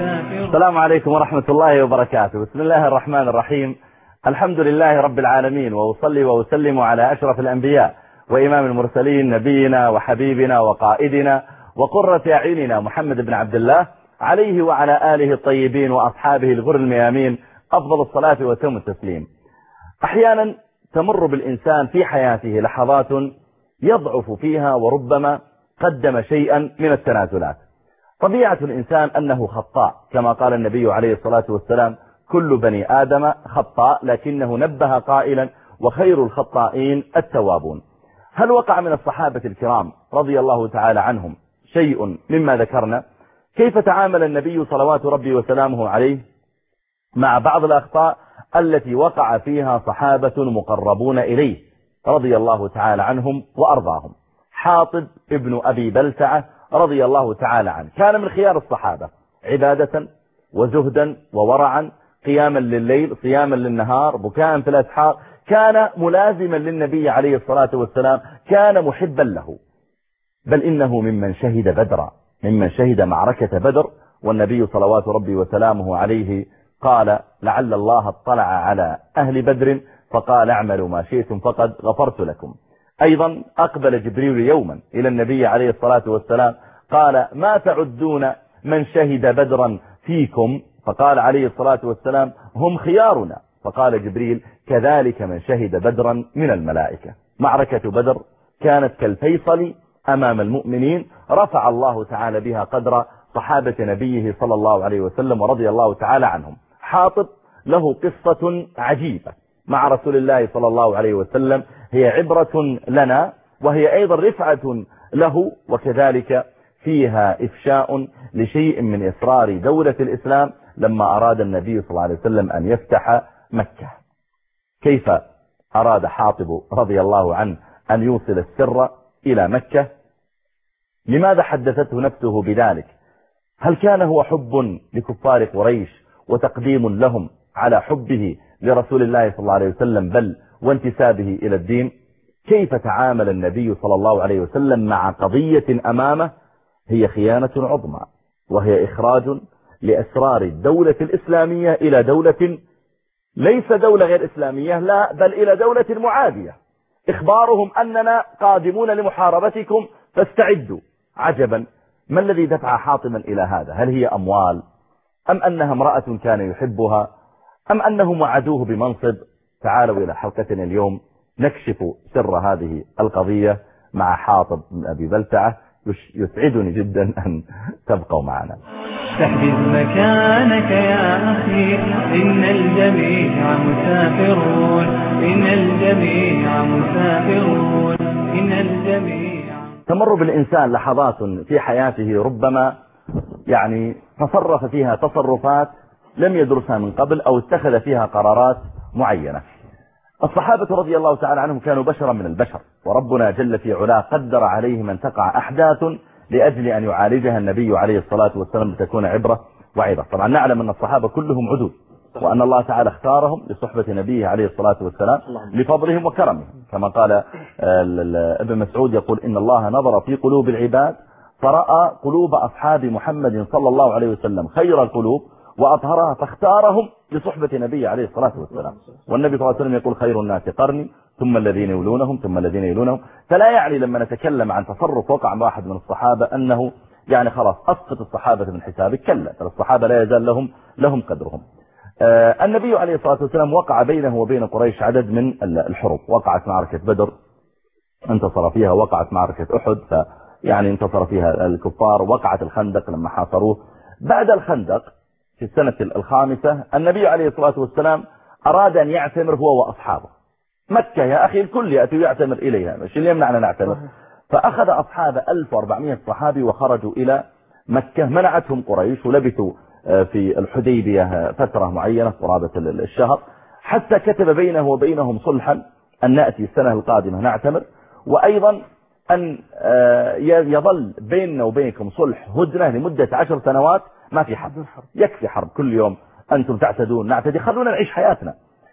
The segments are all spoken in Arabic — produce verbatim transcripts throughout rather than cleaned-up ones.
السلام عليكم ورحمة الله وبركاته. بسم الله الرحمن الرحيم. الحمد لله رب العالمين، وأصلي وأسلم على أشرف الأنبياء وإمام المرسلين، نبينا وحبيبنا وقائدنا وقرة أعيننا محمد بن عبد الله، عليه وعلى آله الطيبين وأصحابه الغر الميامين أفضل الصلاة وتم التسليم. أحيانا تمر بالإنسان في حياته لحظات يضعف فيها وربما قدم شيئا من التنازلات. طبيعة الإنسان أنه خطاء، كما قال النبي عليه الصلاة والسلام: كل بني آدم خطاء، لكنه نبه قائلا: وخير الخطائين التوابون. هل وقع من الصحابة الكرام رضي الله تعالى عنهم شيء مما ذكرنا؟ كيف تعامل النبي صلوات ربي وسلامه عليه مع بعض الأخطاء التي وقع فيها صحابة مقربون إليه رضي الله تعالى عنهم وأرضاهم؟ حاطب ابن أبي بلتعة رضي الله تعالى عنه كان من خيار الصحابة عبادة وزهدا وورعا، قياما لليل، صياما للنهار، بكاء في الأسحار، كان ملازما للنبي عليه الصلاة والسلام، كان محبا له، بل إنه ممن شهد بدرا، ممن شهد معركة بدر، والنبي صلوات ربي وسلامه عليه قال: لعل الله اطلع على أهل بدر فقال: اعملوا ما شئتم فقد غفرت لكم. أيضا أقبل جبريل يوما إلى النبي عليه الصلاة والسلام قال: ما تعدون من شهد بدرا فيكم؟ فقال عليه الصلاة والسلام: هم خيارنا. فقال جبريل: كذلك من شهد بدرا من الملائكة. معركة بدر كانت كالفيصل أمام المؤمنين، رفع الله تعالى بها قدر صحابة نبيه صلى الله عليه وسلم ورضي الله تعالى عنهم. حاطب له قصة عجيبة مع رسول الله صلى الله عليه وسلم، هي عبرة لنا وهي أيضا رفعة له، وكذلك فيها إفشاء لشيء من إسرار دولة الإسلام لما أراد النبي صلى الله عليه وسلم أن يفتح مكة. كيف أراد حاطب رضي الله عنه أن يوصل السر إلى مكة؟ لماذا حدثته نفسه بذلك؟ هل كان هو حب لكفار قريش وتقديم لهم على حبه لرسول الله صلى الله عليه وسلم بل وانتسابه إلى الدين؟ كيف تعامل النبي صلى الله عليه وسلم مع قضية أمامه هي خيانة عظمى، وهي إخراج لأسرار الدولة الإسلامية إلى دولة ليس دولة غير إسلامية، لا، بل إلى دولة معادية، إخبارهم أننا قادمون لمحاربتكم فاستعدوا. عجبا، ما الذي دفع حاطما إلى هذا؟ هل هي أموال، أم أنها امرأة كان يحبها، أم أنهم وعدوه بمنصب؟ تعالوا إلى حلقتنا اليوم نكشف سر هذه القضية مع حاطب بن أبي بلتعة. يسعدني جدا أن تبقوا معنا. تحجز مكانك يا أخي، إن الجميع مسافرون، إن الجميع مسافرون، إن الجميع. تمر بالإنسان لحظات في حياته ربما يعني تصرف فيها تصرفات لم يدرسها من قبل أو اتخذ فيها قرارات معينة. الصحابة رضي الله تعالى عنهم كانوا بشرا من البشر، وربنا جل في علاه قدر عليهم أن تقع أحداث لأجل أن يعالجها النبي عليه الصلاة والسلام لتكون عبرة وعظة. طبعا نعلم أن الصحابة كلهم عدود، وأن الله تعالى اختارهم لصحبة نبيه عليه الصلاة والسلام لفضلهم وكرمهم، كما قال ابن مسعود يقول: إن الله نظر في قلوب العباد فرأى قلوب أصحاب محمد صلى الله عليه وسلم خير القلوب وأطهرها فاختارهم لصحبة نبيه عليه الصلاة والسلام. والنبي صلى الله عليه وسلم يقول: خير الناس قرني ثم الذين يلونهم ثم الذين يلونهم. فلا يعني لما نتكلم عن تصرف وقع مع واحد من الصحابة أنه يعني خلاص أسقط الصحابة من حسابك، كلا، الصحابة لا يزال لهم لهم قدرهم. آه النبي عليه الصلاة والسلام وقع بينه وبين قريش عدد من الحروب. وقعت معركة بدر انتصر فيها، وقعت معركة أحد فيعني انتصر فيها الكفار، وقعت الخندق لما حاصروه. بعد الخندق في السنة الخامسة النبي عليه الصلاة والسلام أراد أن يعتمر هو وأصحابه. مكة يا أخي الكل يأتي يعتمر إليها، مش اللي يمنعنا نعتمر. فأخذ أصحاب ألف وأربعمائة صحابي وخرجوا إلى مكة. منعتهم قريش ولبثوا في الحديبية فترة معينة قرابة الشهر، حتى كتب بينه وبينهم صلحا أن نأتي السنة القادمة نعتمر، وأيضا أن يظل بيننا وبينكم صلح هدنة لمدة عشر سنوات، ما في حرب، يكفي حرب كل يوم أنتم تعتدون نعتدي، خلونا نعيش حياتنا.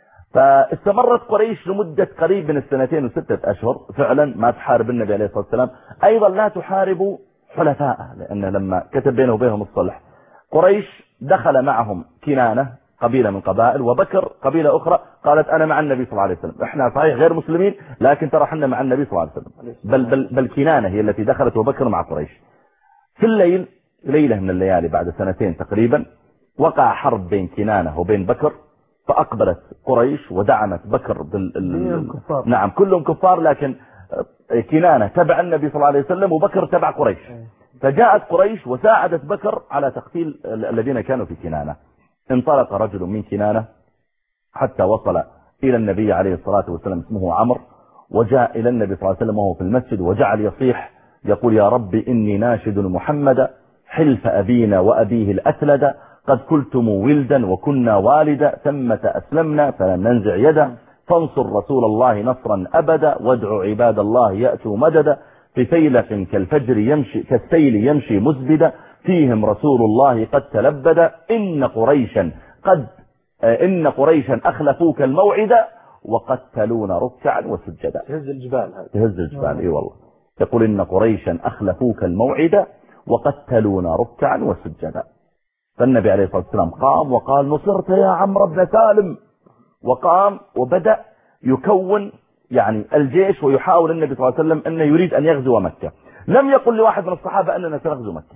فاستمرت قريش لمدة قريب من السنتين وستة أشهر فعلا ما تحارب النبي عليه الصلاة والسلام، أيضا لا تحارب حلفاءه، لأن لما كتب بينه وبينهم الصلح قريش دخل معهم كنانة قبيلة من قبائل، وبكر قبيلة أخرى قالت أنا مع النبي صلى الله عليه وسلم، إحنا صحيح غير مسلمين لكن ترى احنا مع النبي صلى الله عليه وسلم. بل, بل, بل كنانة هي التي دخلت وبكر مع قريش. في الليل، ليلة من الليالي بعد سنتين تقريبا، وقع حرب بين كنانة وبين بكر، فأقبلت قريش ودعمت بكر بال... ال... نعم كلهم كفار، لكن كنانة تبع النبي صلى الله عليه وسلم وبكر تبع قريش. فجاءت قريش وساعدت بكر على تقتيل الذين كانوا في كنانة. انطلق رجل من كنانة حتى وصل إلى النبي عليه الصلاة والسلام، اسمه عمرو، وجاء إلى النبي صلى الله عليه وسلم وهو في المسجد، وجعل يصيح يقول يا رب إني ناشد محمد حلف أبينا وأبيه الأسلد، قد كلتم ولدا وكنا والدا، ثمة أسلمنا فلن ننزع يدا، فانصر رسول الله نصرا أبدا، وادعوا عباد الله يأتوا مددا، في فيلة كالفجر يمشي كالسيل يمشي مزبدا، فيهم رسول الله قد تلبد، إن قريشا قد إن قريشا أخلفوك الموعد وقتلون ركعا وسجدا. تهز الجبال هذا، تهز الجبال اي والله. يقول إن قريشا أخلفوك الموعد وقتلون ركعا وسجدا. فالنبي عليه الصلاة والسلام قام وقال نصرت يا عمرو بن سالم، وقام وبدأ يكون يعني الجيش، ويحاول النبي صلى الله عليه وسلم أنه يريد أن يغزو مكة. لم يقل لواحد من الصحابة أننا سنغزو مكة،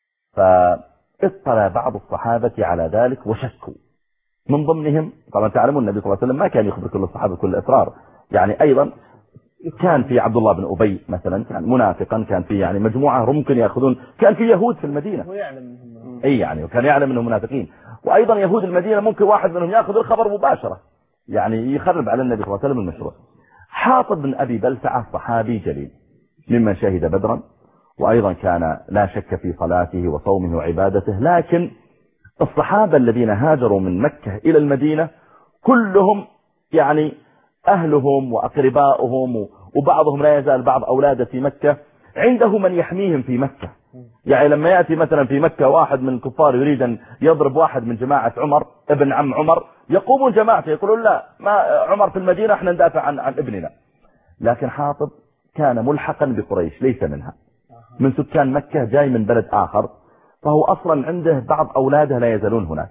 فاطلع بعض الصحابة على ذلك وشكوا. من ضمنهم طبعا تعلمون النبي صلى الله عليه وسلم ما كان يخبر كل الصحابة كل الأسرار، يعني أيضا كان في عبد الله بن أبي مثلا كان منافقا، كان في يعني مجموعة ممكن يأخذون، كان في يهود في المدينة اي يعني وكان يعلم انهم منافقين، وايضا يهود المدينة ممكن واحد منهم ياخذ الخبر مباشرة يعني يخرب على النبي صلى الله عليه وسلم المشروع. حاطب بن ابي بلسعة صحابي جليل ممن شهد بدرا، وايضا كان لا شك في صلاته وصومه وعبادته، لكن الصحابة الذين هاجروا من مكة الى المدينة كلهم يعني اهلهم واقربائهم، وبعضهم لا يزال بعض اولاده في مكة عنده من يحميهم في مكة. يعني لما يأتي مثلا في مكة واحد من الكفار يريد أن يضرب واحد من جماعة عمر ابن عم عمر، يقومون جماعته يقولون لا، ما عمر في المدينة احنا ندافع عن, عن ابننا. لكن حاطب كان ملحقا بقريش ليس منها، من سكان مكة جاي من بلد آخر، فهو أصلا عنده بعض أولاده لا يزالون هناك،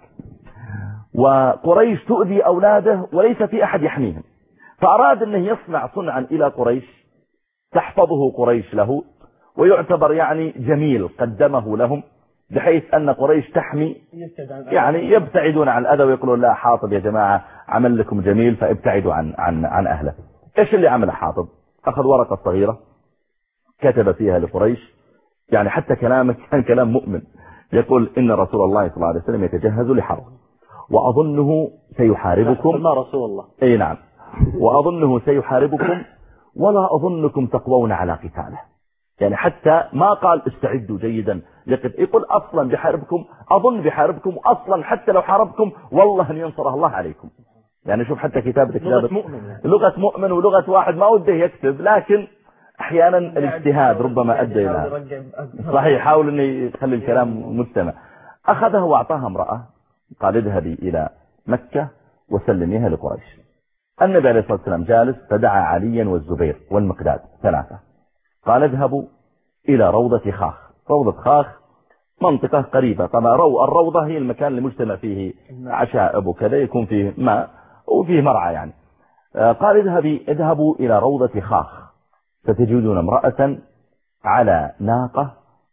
وقريش تؤذي أولاده وليس في أحد يحميهم، فأراد أنه يصنع صنعا إلى قريش تحفظه قريش له، ويعتبر يعني جميل قدمه لهم، بحيث أن قريش تحمي يعني يبتعدون عن الأذى، ويقولون لا حاطب يا جماعة عمل لكم جميل فابتعدوا عن عن عن أهله. إيش اللي عمل حاطب؟ أخذ ورقة صغيرة كتب فيها لقريش، يعني حتى كلامه كان كلام مؤمن، يقول إن رسول الله صلى الله عليه وسلم يتجهز لحرب، وأظنه سيحاربكم. ما رسول الله أي نعم، وأظنه سيحاربكم ولا أظنكم تقوون على قتاله. يعني حتى ما قال استعدوا جيدا، يقول أصلا بحاربكم، أظن بحاربكم أصلا، حتى لو حاربكم والله أن ينصره الله عليكم. يعني شوف حتى كتابة لغة مؤمن، لغة مؤمن ولغة واحد ما وده يكتب، لكن أحيانا الاجتهاد ربما أدى إلى صحيح، حاول أن يخلي الكلام مجتمع. أخذها وأعطاها امرأة، قال اذهبي إلى مكة وسلميها لقريش. النبي عليه الصلاة والسلام جالس، فدعا عليا والزبير والمقداد ثلاثة، قال اذهبوا إلى روضة خاخ. روضة خاخ منطقة قريبة، طبعا الروضة هي المكان اللي مجتمع فيه عشائب وكذا، يكون فيه ماء وفيه مرعى يعني. قال اذهبي اذهبوا إلى روضة خاخ، فتجدون امرأة على ناقة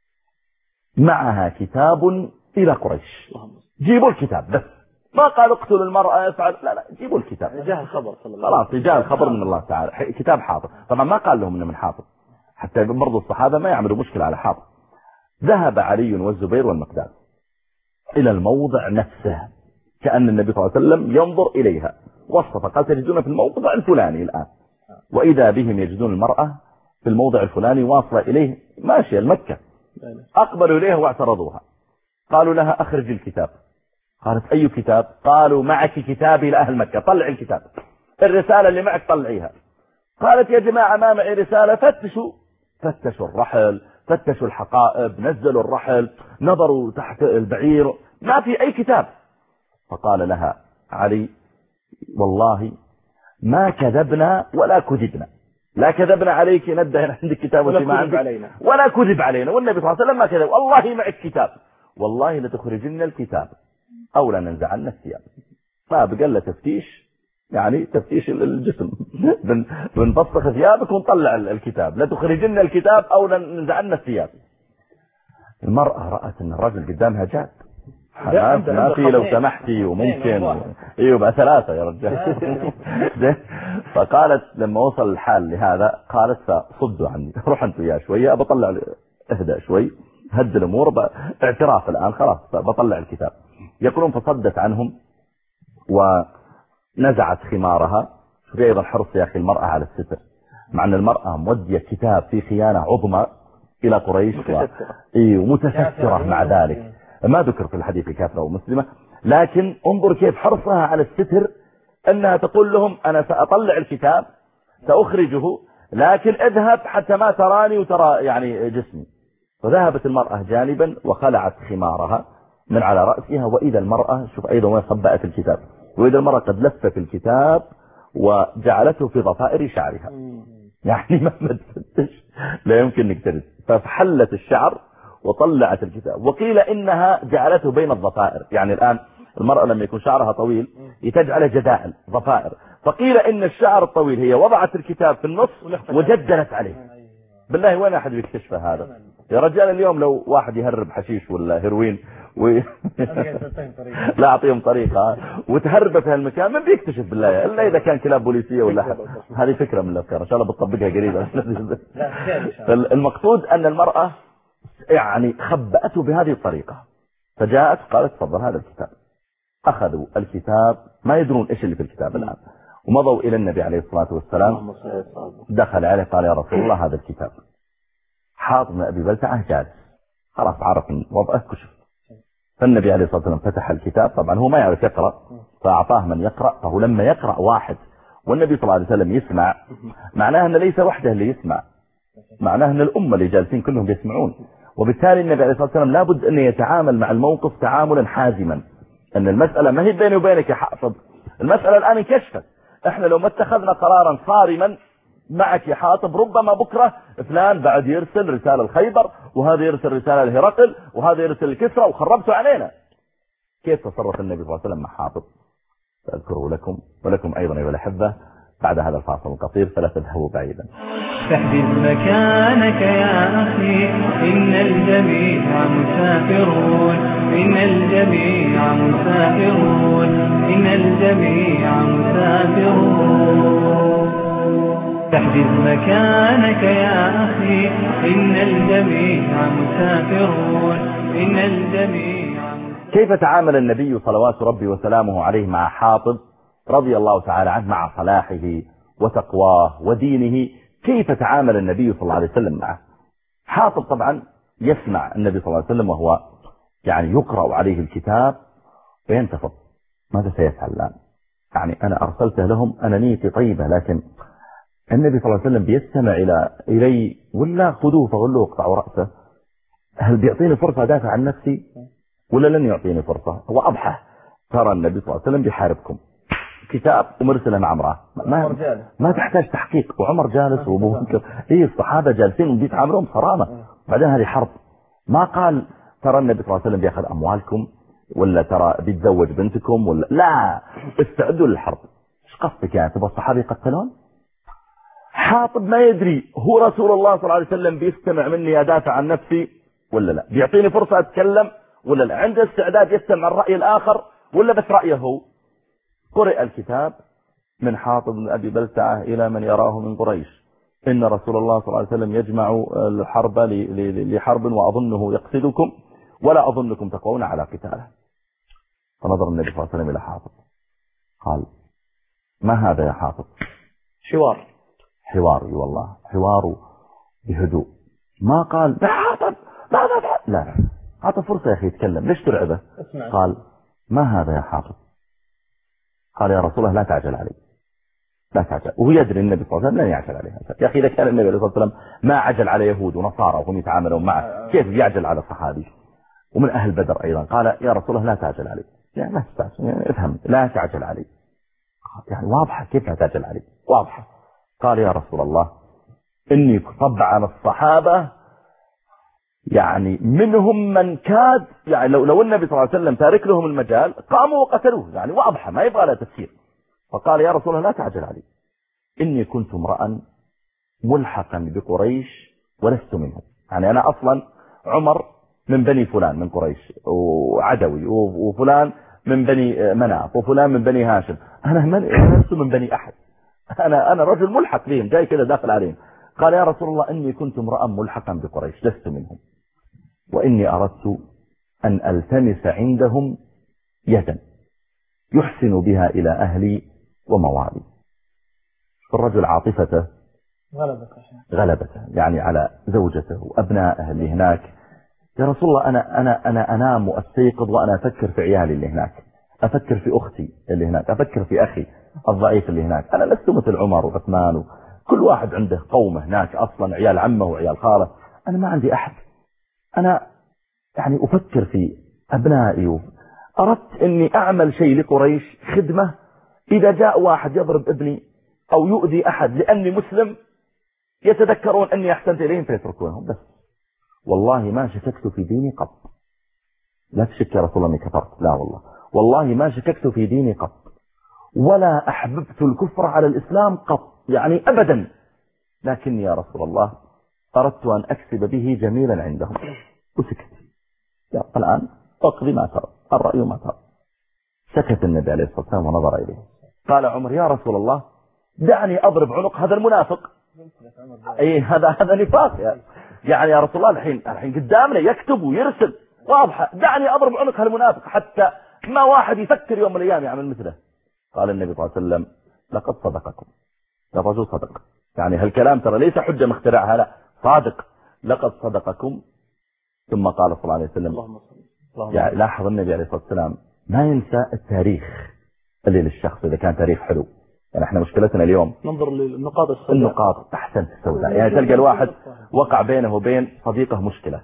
معها كتاب إلى قريش، جيبوا الكتاب بس، ما قال اقتلوا المرأة يفعل، لا لا جيبوا الكتاب، جاء الخبر خلاص جاء الخبر من الله تعالى، كتاب حاطب. طبعا ما قال لهم انه من حاطب حتى برضو الصحابة ما يعملوا مشكلة على حاطب. ذهب علي والزبير والمقداد إلى الموضع نفسه، كأن النبي صلى الله عليه وسلم ينظر إليها، وصف قال تجدون في الموضع الفلاني الآن، وإذا بهم يجدون المرأة في الموضع الفلاني واصلة إليه ماشية المكة. أقبلوا إليها واعترضوها، قالوا لها أخرج الكتاب. قالت أي كتاب؟ قالوا معك كتابي لأهل مكة، طلع الكتاب، الرسالة اللي معك طلعيها. قالت يا جماعة ما معي رسالة. فتشوا فتشوا الرحل، فتشوا الحقائب، نزلوا الرحل، نظروا تحت البعير، ما في أي كتاب. فقال لها علي والله ما كذبنا ولا كذبنا، لا كذبنا عليك ندهن عندك كتاب ولا ما عندك علينا، ولا كذب علينا، والنبي صلى الله عليه وسلم ما كذب، والله معك كتاب، والله لتخرجن الكتاب أو لا ننزعن الثياب. ما بقى له تفتيش، يعني تفتيش الجسم. بنفسخ ثيابك ونطلع الكتاب، لا تخرجن الكتاب أو لا ننزعن الثياب. المرأة رأت أن الرجل قدامها جاد، حماس ما في لو سمحتي وممكن ايوه بقى ثلاثة يا رجال. فقالت لما وصل الحال لهذا قالت صدوا عني، روح انتوا يا شوية بطلع، اهدأ شوي، هد الامور، اعتراف الان خلاص بطلع الكتاب. يقولون فصدت عنهم ونزعت خمارها. في ايضا حرص يا اخي المرأة على الستر، مع ان المرأة مودية كتاب في خيانة عظمى الى قريش ومتسترة مع ذلك، ما ذكر في الحديث كافرة ومسلمة، لكن انظر كيف حرصها على الستر، انها تقول لهم انا سأطلع الكتاب سأخرجه، لكن اذهب حتى ما تراني وترى يعني جسمي. فذهبت المرأة جانبا وخلعت خمارها من على رأسها، وإذا المرأة شوف أيضا وين خبأت الكتاب، وإذا المرأة قد لفت الكتاب وجعلته في ضفائر شعرها، يعني مهما تفتش لا يمكن انك تجد. فحلت الشعر وطلعت الكتاب، وقيل إنها جعلته بين الضفائر، يعني الآن المرأة لما يكون شعرها طويل يتجعل جدائل ضفائر، فقيل إن الشعر الطويل هي وضعت الكتاب في النص وجدلت عليه. بالله وين أحد يكتشف هذا يا رجال؟ اليوم لو واحد يهرب حشيش ولا هيروين و... لا أعطيهم طريقة وتهرب في هالمكان، من بيكتشف بالله إلا إذا كان كلاب بوليسية ولا حد. هذه فكرة من الأفكار إن شاء الله بتطبقها قريبا. المقصود أن المرأة يعني خبأته بهذه الطريقة، فجاءت قالت تفضل هذا الكتاب. أخذوا الكتاب ما يدرون إيش اللي في الكتاب الآن، ومضوا إلى النبي عليه الصلاة والسلام. دخل عليه قال يا رسول الله هذا الكتاب. حاطب بن أبي بلتعة جالس خلاص عرف وضعه كشف. فالنبي عليه الصلاة والسلام فتح الكتاب، طبعا هو ما يعرف يقرأ فأعطاه من يقرأ، فهو لما يقرأ واحد والنبي صلى الله عليه وسلم يسمع، معناه أن ليس وحده اللي يسمع، معناه أن الأمة اللي جالسين كلهم يسمعون. وبالتالي النبي عليه الصلاة والسلام لابد أن يتعامل مع الموقف تعاملا حازما، أن المسألة ما هي بيني وبينك يا حافظ، المسألة الآن انكشفت. احنا لو ما اتخذنا قرارا صارما معك يا حاطب ربما بكرة فلان بعد يرسل رسالة الخيبر، وهذا يرسل رسالة لهرقل، وهذا يرسل الكسرى، وخربتوا علينا. كيف تصرف النبي صلى الله عليه وسلم مع حاطب؟ سأذكره لكم ولكم أيضا أيها الأحبة بعد هذا الفاصل القصير، فلا تذهبوا بعيدا. فاحجز مكانك يا أخي، إن الجميع مسافرون، إن الجميع مسافرون، إن الجميع مسافرون. فاحجز مكانك يا أخي، إن الجميع مسافرون، إن الجميع مسافرون. كيف تعامل النبي صلوات ربي وسلامه عليه مع حاطب رضي الله تعالى عنه، مع صلاحه وتقواه ودينه؟ كيف تعامل النبي صلى الله عليه وسلم معه؟ حاطب طبعا يسمع النبي صلى الله عليه وسلم وهو يعني يقرأ عليه الكتاب فينتفض، ماذا سيفعل الآن؟ يعني أنا أرسلته لهم، أنا نيتي طيبة، لكن النبي صلى الله عليه وسلم بيستمع إلى إلي ولا خذوه فغلوه اقطعوا رأسه؟ هل بيعطيني فرصة أدافع عن نفسي ولا لن يعطيني فرصة؟ هو أضحى، ترى النبي صلى الله عليه وسلم بيحاربكم، كتاب ومرسله مع امرأة، ما, ما تحتاج تحقيق، وعمر جالس وابو بكر، ايه الصحابة جالسين وبيتعاملون بصرامة، بعدين هذه حرب. ما قال ترى النبي صلى الله عليه وسلم بياخذ اموالكم، ولا ترى بيتزوج بنتكم، ولا لا، استعدوا للحرب. ايش قصدك يعني تبغى الصحابة يقتلون؟ حاطب ما يدري هو رسول الله صلى الله عليه وسلم بيستمع مني ادافع عن نفسي ولا لا، بيعطيني فرصة اتكلم ولا لا، عنده استعداد يستمع الرأي الاخر ولا بس رأيه هو. قرئ الكتاب من حاطب بن أبي بلتعة إلى من يراه من قريش، إن رسول الله صلى الله عليه وسلم يجمع الحرب لحرب وأظنه يقصدكم ولا أظنكم تقوون على قتاله. فنظر النبي صلى الله عليه وسلم إلى حاطب قال ما هذا يا حاطب؟ حوار حوار والله حوار بهدوء، ما قال يا حاطب ماذا تفعل، لا، أعطى فرصة يا أخي يتكلم، ليش ترعبه؟ قال ما هذا يا حاطب؟ قال يا رسول الله لا تعجل علي، لا تعجل. وهو يدري النبي صلى الله عليه وسلم لن يعجل عليه. يا أخي إذا كان النبي عليه الصلاة والسلام ما عجل على يهود ونصارى وهم يتعاملون معه، كيف يعجل على صحابي ومن أهل بدر أيضا؟ قال يا رسول الله لا تعجل علي، يعني لا تستعجل، يعني افهم لا تعجل علي، يعني واضحة كيف لا تعجل علي، واضحة. قال يا رسول الله إني طبعا الصحابة يعني منهم من كاد، يعني لو, لو النبي صلى الله عليه وسلم تارك لهم المجال قاموا وقتلوه، يعني واضحة ما يبغى لها تفسير. فقال يا رسول الله لا تعجل علي، إني كنت امرأ ملحقا بقريش ولست منهم. يعني أنا أصلا عمر من بني فلان من قريش وعدوي، وفلان من بني مناف، وفلان من بني هاشم، أنا من لست من بني أحد، أنا أنا رجل ملحق بهم جاي كذا داخل عليهم. قال يا رسول الله إني كنت امرأ ملحقا بقريش لست منهم، وإني أردت أن ألتمس عندهم يدا يحسن بها إلى أهلي وموالي. الرجل عاطفته غلبته غلبته يعني على زوجته وأبنائه اللي هناك. يا رسول الله أنا, أنا, أنا أنام وأستيقظ وأنا أفكر في عيالي اللي هناك، أفكر في أختي اللي هناك، أفكر في أخي الضعيف اللي هناك. أنا لست مثل عمر وعثمان وكل واحد عنده قومه هناك أصلا، عيال عمه وعيال خاله، أنا ما عندي أحد. أنا يعني أفكر في أبنائي، أردت أني أعمل شيء لقريش خدمة، إذا جاء واحد يضرب ابني أو يؤذي أحد لأني مسلم يتذكرون أني أحسنت إليهم فيتركونهم بس. والله ما شككت في ديني قط. لا تشك يا رسول الله أني كفرت، لا والله، والله ما شككت في ديني قط، ولا أحببت الكفر على الإسلام قط، يعني أبدا، لكني يا رسول الله أردت أن أكسب به جميلا عندهم. وسكت. يا الآن أقضي ما ترى، الرأي ما ترى. سكت النبي عليه الصلاة والسلام ونظر إليه. قال عمر يا رسول الله دعني أضرب عنق هذا المنافق. أي هذا هذا نفاق يعني. يعني يا رسول الله الحين الحين قدامنا يكتب ويرسل واضحة، دعني أضرب عنق هالمنافق حتى ما واحد يفكر يوم من الأيام يعمل مثله. قال النبي صلى الله عليه وسلم لقد صدقكم، الرجل صدق، يعني هالكلام ترى ليس حجة مخترعها، لا صادق، لقد صدقكم. ثم قال صلى الله عليه وسلم يعني لاحظ النبي عليه الصلاة والسلام ما ينسى التاريخ اللي للشخص إذا كان تاريخ حلو. يعني احنا مشكلتنا اليوم ننظر للنقاط السوداء، النقاط أحسن السوداء. يعني تلقى الواحد وقع بينه وبين صديقه مشكلة،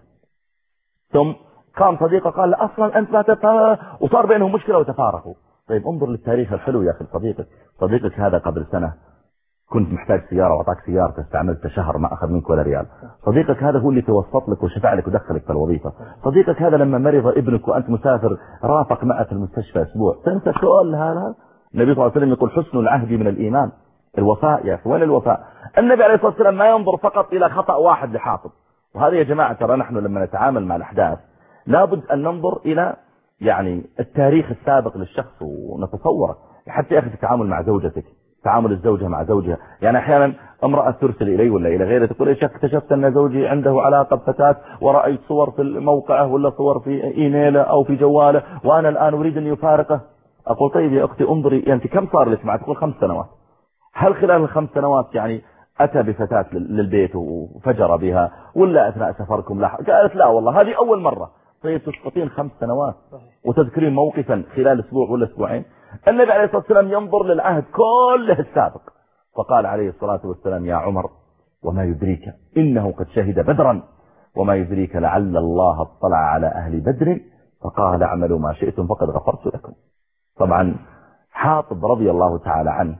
ثم قام صديقه قال لا أصلا أنت لا تفارق، وصار بينهم مشكلة وتفارقوا. طيب انظر للتاريخ الحلو يا أخي. صديقك صديقك هذا قبل سنة كنت محتاج سيارة وأعطاك سيارة استعملت شهر ما أخذ منك ولا ريال. صديقك هذا هو اللي توسط لك وشفع لك ودخلك في الوظيفة. صديقك هذا لما مرض ابنك وأنت مسافر رافق معه في المستشفى أسبوع. تنسى كل هذا؟ النبي صلى الله عليه وسلم يقول حسن العهد من الإيمان. الوفاء يا أخي، وين الوفاء؟ النبي عليه الصلاة والسلام ما ينظر فقط إلى خطأ واحد لحاطب. وهذا يا جماعة ترى نحن لما نتعامل مع الأحداث لابد أن ننظر إلى يعني التاريخ السابق للشخص ونتصوره. حتى يا أخي في التعامل مع زوجتك، تعامل الزوجة مع زوجها. يعني أحيانا امرأة ترسل إلي ولا إلى غيره تقول إيش اكتشفت أن زوجي عنده علاقة بفتاة ورأيت صور في موقعه ولا صور في إيميله أو في جواله وأنا الآن أريد أن يفارقه. أقول طيب يا أختي انظري أنت كم صار لك معه؟ تقول خمس سنوات. هل خلال الخمس سنوات يعني أتى بفتاة للبيت وفجر بها ولا أثناء سفركم لاحق؟ قالت لا والله هذه أول مرة. طيب تسقطين خمس سنوات وتذكرين موقفا خلال أسبوع ولا أسبوعين؟ النبي عليه الصلاة والسلام ينظر للعهد كله السابق. فقال عليه الصلاة والسلام يا عمر وما يدريك إنه قد شهد بدرا وما يدريك لعل الله اطلع على أهل بدر فقال اعملوا ما شئتم فقد غفرت لكم. طبعا حاطب رضي الله تعالى عنه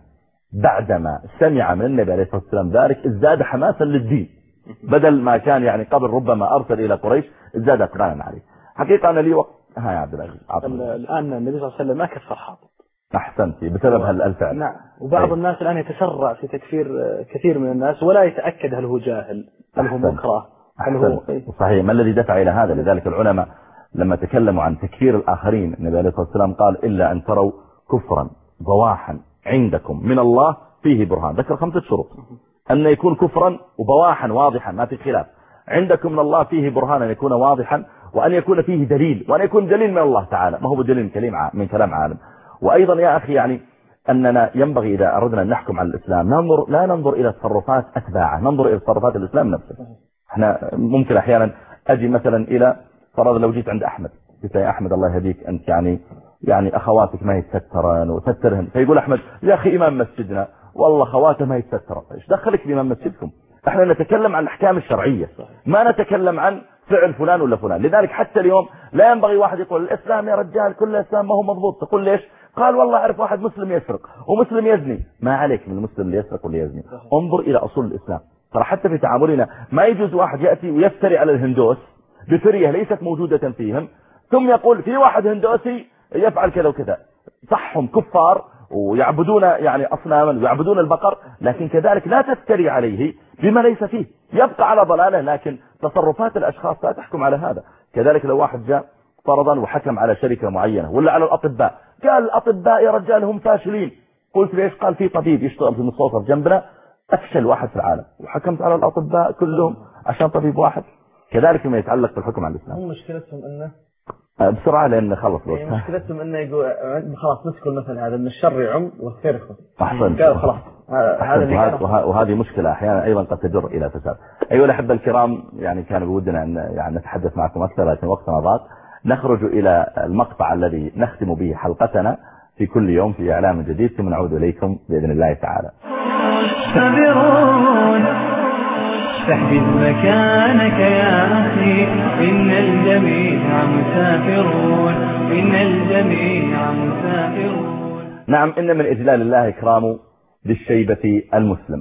بعدما سمع من النبي عليه الصلاة والسلام ذلك ازداد حماسا للدين، بدل ما كان يعني قبل ربما أرسل إلى قريش ازداد أقرانا عليه. حقيقة أنا لي وقت ها يا عبد العزيز. الآن النبي صلى الله عليه وسلم ما كفر حاطب. أحسنتي بسبب هالفعل. نعم. وبعض أي. الناس الآن يتسرع في تكفير كثير من الناس ولا يتأكد هل هو جاهل هل هو مكره هل هو صحيح. ما الذي دفع إلى هذا؟ لذلك العلماء لما تكلموا عن تكفير الآخرين النبي عليه الصلاة والسلام قال إلا أن تروا كفرا بواحا عندكم من الله فيه برهان. ذكر خمسة شروط: أن يكون كفرا وبواحا واضحا ما في خلاف، عندكم من الله فيه برهان أن يكون واضحا، وأن يكون فيه دليل، وأن يكون دليل من الله تعالى ما هو دليل من كلام عالم. وأيضا يا أخي يعني أننا ينبغي إذا أردنا أن نحكم على الإسلام ننظر لا ننظر إلى تصرفات أتباعه، ننظر إلى تصرفات الإسلام نفسه. احنا ممكن أحيانا أجي مثلا إلى فرض لو جيت عند أحمد قلت يا أحمد الله يهديك أنت يعني يعني أخواتك ما يتسترن وتسترهن، فيقول أحمد يا أخي إمام مسجدنا والله خواته ما يتسترن. إيش دخلك بإمام مسجدكم؟ احنا نتكلم عن الأحكام الشرعية ما نتكلم عن فعل فلان ولا فلان. لذلك حتى اليوم لا ينبغي واحد يقول الإسلام يا رجال كل الإسلام ما هو مضبوط. تقول ليش؟ قال والله أعرف واحد مسلم يسرق ومسلم يزني. ما عليك من المسلم اللي يسرق واللي يزني، انظر إلى أصول الإسلام. ترى حتى في تعاملنا ما يجوز واحد يأتي ويفتري على الهندوس بفرية ليست موجودة فيهم، ثم يقول في واحد هندوسي يفعل كذا وكذا. صحهم كفار ويعبدون يعني أصناما ويعبدون البقر، لكن كذلك لا تفتري عليه بما ليس فيه، يبقى على ضلاله، لكن تصرفات الأشخاص لا تحكم على هذا. كذلك لو واحد جاء فرضا وحكم على شركة معينة ولا على الأطباء، قال الأطباء يا رجال هم فاشلين، قلت ليش؟ قال في طبيب يشتغل في المستوصف جنبنا أفشل واحد في العالم، وحكمت على الأطباء كلهم عشان طبيب واحد. كذلك ما يتعلق بالحكم على الإسلام. هم مشكلتهم أنه بسرعة لأن خلص الوقت. مشكلتهم أنه يقول خلاص مسكوا المثل هذا، أن الشر يعم والخير يخف. أحسن. قال خلاص هذا وه... وهذه مشكلة أحيانا أيضا قد تجر إلى فساد. أيها الأحبة الكرام، يعني كان بودنا أن يعني نتحدث معكم أكثر، لكن وقتنا ضاق. نخرج إلى المقطع الذي نختم به حلقتنا في كل يوم في إعلام جديد، ثم نعود إليكم بإذن الله تعالى. فاحجز مكانك يا أخي، إن الجميع مسافرون، إن الجميع مسافرون. نعم، إن من إجلال الله إكرام بالشيبة المسلم.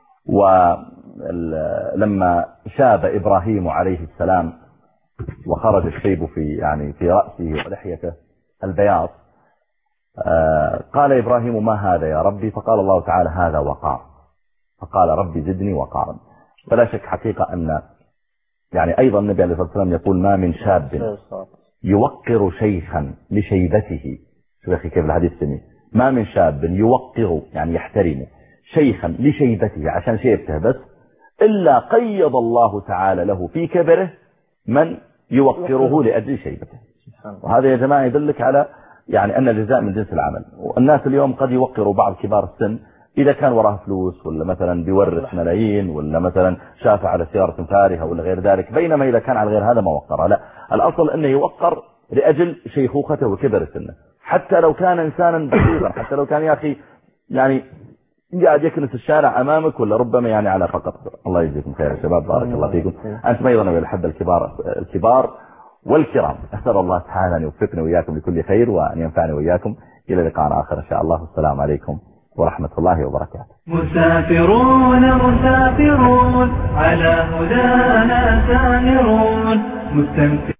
ولما شاب إبراهيم عليه السلام وخرج الشيب في يعني في رأسه ولحيته البياض، قال إبراهيم ما هذا يا ربي؟ فقال الله تعالى هذا وقار. فقال ربي زدني وقارا. ولا شك حقيقة أن يعني أيضا النبي عليه الصلاة والسلام يقول ما من شاب يوقر شيخا لشيبته. شوف أخي كيف الحديث سمي، ما من شاب يوقر يعني يحترم شيخا لشيبته عشان شيبته بس، إلا قيض الله تعالى له في كبره من يوقره لأجل شيبته. وهذا يا جماعة يدلك على يعني أن الجزاء من جنس العمل. والناس اليوم قد يوقروا بعض كبار السن إذا كان وراه فلوس، ولا مثلا بيورث ملايين، ولا مثلا شافع على سيارة فارهة ولا غير ذلك، بينما إذا كان على غير هذا ما وقره. لا، الأصل أنه يوقر لأجل شيخوخته وكبر سنه، حتى لو كان إنسانا بسيطا، حتى لو كان يا أخي يعني قاعد يكنس الشارع أمامك، ولا ربما يعني على فقط. الله يجزيكم خير يا شباب، بارك الله فيكم. أنتم أيضا بالحب الكبار الكبار والكرام. أسأل الله تعالى أن يوفقنا وإياكم لكل خير، وأن ينفعني وإياكم. إلى لقاء آخر إن شاء الله. السلام عليكم ورحمة الله وبركاته. مسافرون مسافرون على هدانا سائرون مستمتعون.